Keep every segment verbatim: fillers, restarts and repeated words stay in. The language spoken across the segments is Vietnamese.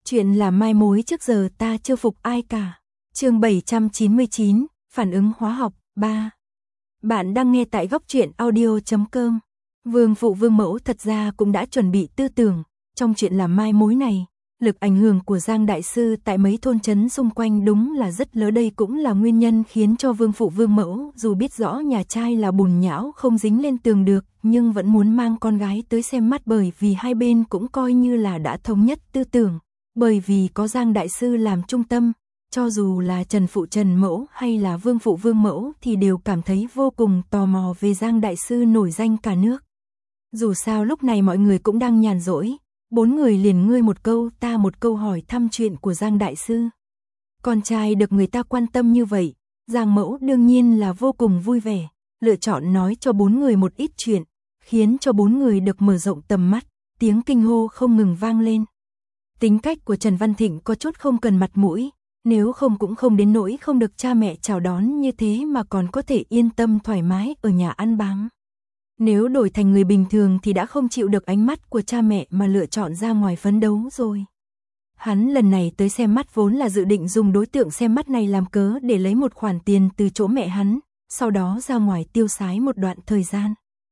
Chuyện là mai mối trước giờ ta chưa phục ai cả. Chương bảy trăm chín mươi chín, phản ứng hóa học ba. Bạn đang nghe tại góc truyện audio chấm com. Vương phụ Vương mẫu thật ra cũng đã chuẩn bị tư tưởng, trong chuyện làm mai mối này, lực ảnh hưởng của Giang đại sư tại mấy thôn trấn xung quanh đúng là rất lớn, đây cũng là nguyên nhân khiến cho Vương phụ Vương mẫu dù biết rõ nhà trai là bùn nhão không dính lên tường được, nhưng vẫn muốn mang con gái tới xem mắt, bởi vì hai bên cũng coi như là đã thống nhất tư tưởng. Bởi vì có Giang đại sư làm trung tâm, cho dù là Trần phụ Trần mẫu hay là Vương phụ Vương mẫu thì đều cảm thấy vô cùng tò mò về Giang đại sư nổi danh cả nước. Dù sao lúc này mọi người cũng đang nhàn rỗi, bốn người liền ngươi một câu ta một câu hỏi thăm chuyện của Giang đại sư. Con trai được người ta quan tâm như vậy, Giang mẫu đương nhiên là vô cùng vui vẻ, lựa chọn nói cho bốn người một ít chuyện, khiến cho bốn người được mở rộng tầm mắt, tiếng kinh hô không ngừng vang lên. Tính cách của Trần Văn Thịnh có chút không cần mặt mũi, nếu không cũng không đến nỗi không được cha mẹ chào đón như thế mà còn có thể yên tâm thoải mái ở nhà ăn bám. Nếu đổi thành người bình thường thì đã không chịu được ánh mắt của cha mẹ mà lựa chọn ra ngoài phấn đấu rồi. Hắn lần này tới xem mắt vốn là dự định dùng đối tượng xem mắt này làm cớ để lấy một khoản tiền từ chỗ mẹ hắn, sau đó ra ngoài tiêu xái một đoạn thời gian.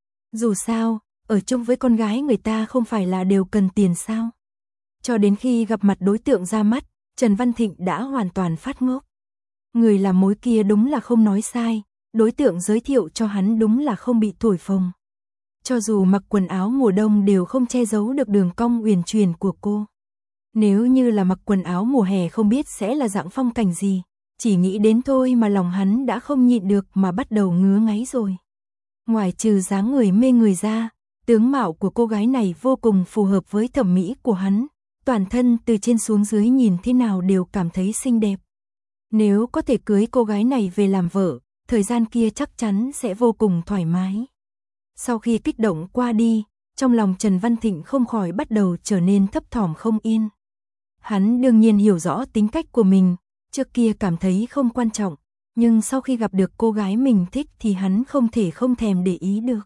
Dù sao, ở chung với con gái người ta không phải là đều cần tiền sao? Cho đến khi gặp mặt đối tượng ra mắt, Trần Văn Thịnh đã hoàn toàn phát ngốc. Người làm mối kia đúng là không nói sai, đối tượng giới thiệu cho hắn đúng là không bị thổi phồng. Cho dù mặc quần áo mùa đông đều không che giấu được đường cong uyển chuyển của cô. Nếu như là mặc quần áo mùa hè không biết sẽ là dạng phong cảnh gì, chỉ nghĩ đến thôi mà lòng hắn đã không nhịn được mà bắt đầu ngứa ngáy rồi. Ngoài trừ dáng người mê người ra, tướng mạo của cô gái này vô cùng phù hợp với thẩm mỹ của hắn. Toàn thân từ trên xuống dưới nhìn thế nào đều cảm thấy xinh đẹp. Nếu có thể cưới cô gái này về làm vợ, thời gian kia chắc chắn sẽ vô cùng thoải mái. Sau khi kích động qua đi, trong lòng Trần Văn Thịnh không khỏi bắt đầu trở nên thấp thỏm không yên. Hắn đương nhiên hiểu rõ tính cách của mình, trước kia cảm thấy không quan trọng, nhưng sau khi gặp được cô gái mình thích thì hắn không thể không thèm để ý được.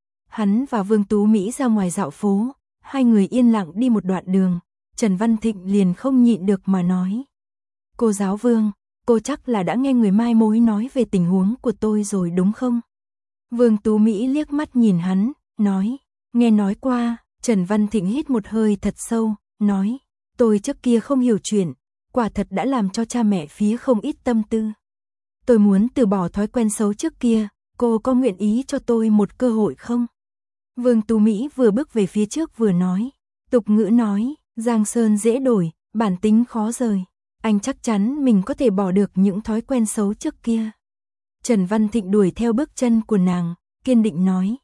Hắn và Vương Tú Mỹ ra ngoài dạo phố, hai người yên lặng đi một đoạn đường. Trần Văn Thịnh liền không nhịn được mà nói. Cô giáo Vương, cô chắc là đã nghe người mai mối nói về tình huống của tôi rồi đúng không? Vương Tú Mỹ liếc mắt nhìn hắn, nói. Nghe nói qua. Trần Văn Thịnh hít một hơi thật sâu, nói. Tôi trước kia không hiểu chuyện, quả thật đã làm cho cha mẹ phí không ít tâm tư. Tôi muốn từ bỏ thói quen xấu trước kia, cô có nguyện ý cho tôi một cơ hội không? Vương Tú Mỹ vừa bước về phía trước vừa nói. Tục ngữ nói. Giang sơn dễ đổi, bản tính khó rời. Anh chắc chắn mình có thể bỏ được những thói quen xấu trước kia. Trần Văn Thịnh đuổi theo bước chân của nàng, kiên định nói.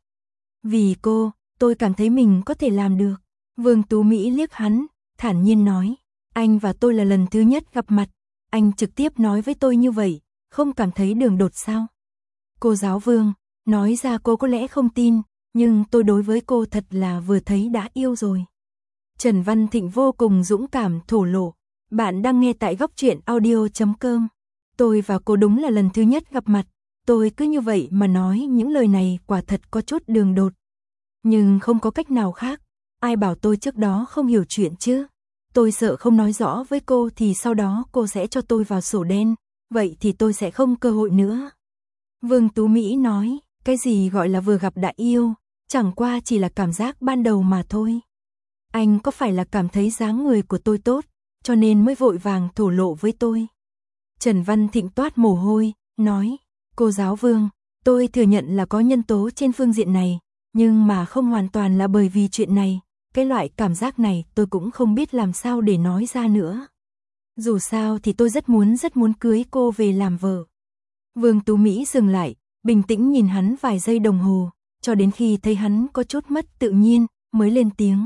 Vì cô, tôi cảm thấy mình có thể làm được. Vương Tú Mỹ liếc hắn, thản nhiên nói. Anh và tôi là lần thứ nhất gặp mặt. Anh trực tiếp nói với tôi như vậy, không cảm thấy đường đột sao? Cô giáo Vương, nói ra cô có lẽ không tin, nhưng tôi đối với cô thật là vừa thấy đã yêu rồi. Trần Văn Thịnh vô cùng dũng cảm thổ lộ. Bạn đang nghe tại góc truyện audio chấm com. Tôi và cô đúng là lần thứ nhất gặp mặt. Tôi cứ như vậy mà nói những lời này quả thật có chút đường đột. Nhưng không có cách nào khác. Ai bảo tôi trước đó không hiểu chuyện chứ. Tôi sợ không nói rõ với cô thì sau đó cô sẽ cho tôi vào sổ đen. Vậy thì tôi sẽ không cơ hội nữa. Vương Tú Mỹ nói. Cái gì gọi là vừa gặp đã yêu. Chẳng qua chỉ là cảm giác ban đầu mà thôi. Anh có phải là cảm thấy dáng người của tôi tốt, cho nên mới vội vàng thổ lộ với tôi? Trần Văn Thịnh toát mồ hôi, nói, cô giáo Vương, tôi thừa nhận là có nhân tố trên phương diện này, nhưng mà không hoàn toàn là bởi vì chuyện này, cái loại cảm giác này tôi cũng không biết làm sao để nói ra nữa. Dù sao thì tôi rất muốn rất muốn cưới cô về làm vợ. Vương Tú Mỹ dừng lại, bình tĩnh nhìn hắn vài giây đồng hồ, cho đến khi thấy hắn có chút mất tự nhiên, mới lên tiếng.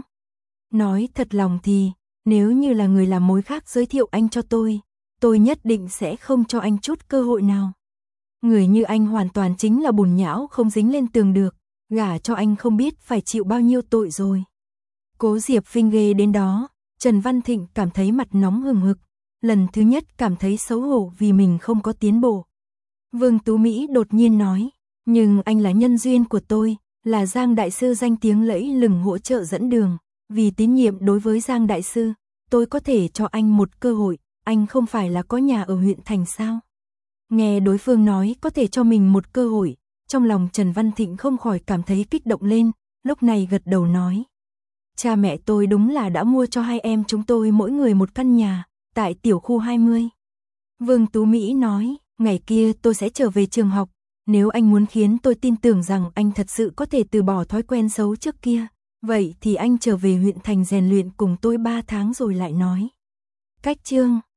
Nói thật lòng thì, nếu như là người làm mối khác giới thiệu anh cho tôi, tôi nhất định sẽ không cho anh chút cơ hội nào. Người như anh hoàn toàn chính là bùn nhão không dính lên tường được, gả cho anh không biết phải chịu bao nhiêu tội rồi. Cố Diệp Phinh ghê đến đó, Trần Văn Thịnh cảm thấy mặt nóng hừng hực, lần thứ nhất cảm thấy xấu hổ vì mình không có tiến bộ. Vương Tú Mỹ đột nhiên nói, nhưng anh là nhân duyên của tôi, là Giang đại sư danh tiếng lẫy lừng hỗ trợ dẫn đường. Vì tín nhiệm đối với Giang đại sư, tôi có thể cho anh một cơ hội, anh không phải là có nhà ở huyện thành sao? Nghe đối phương nói có thể cho mình một cơ hội, trong lòng Trần Văn Thịnh không khỏi cảm thấy kích động lên, lúc này gật đầu nói. Cha mẹ tôi đúng là đã mua cho hai em chúng tôi mỗi người một căn nhà, tại tiểu khu hai mươi. Vương Tú Mỹ nói, ngày kia tôi sẽ trở về trường học, nếu anh muốn khiến tôi tin tưởng rằng anh thật sự có thể từ bỏ thói quen xấu trước kia, vậy thì anh trở về huyện thành rèn luyện cùng tôi ba tháng rồi lại nói. Cách chương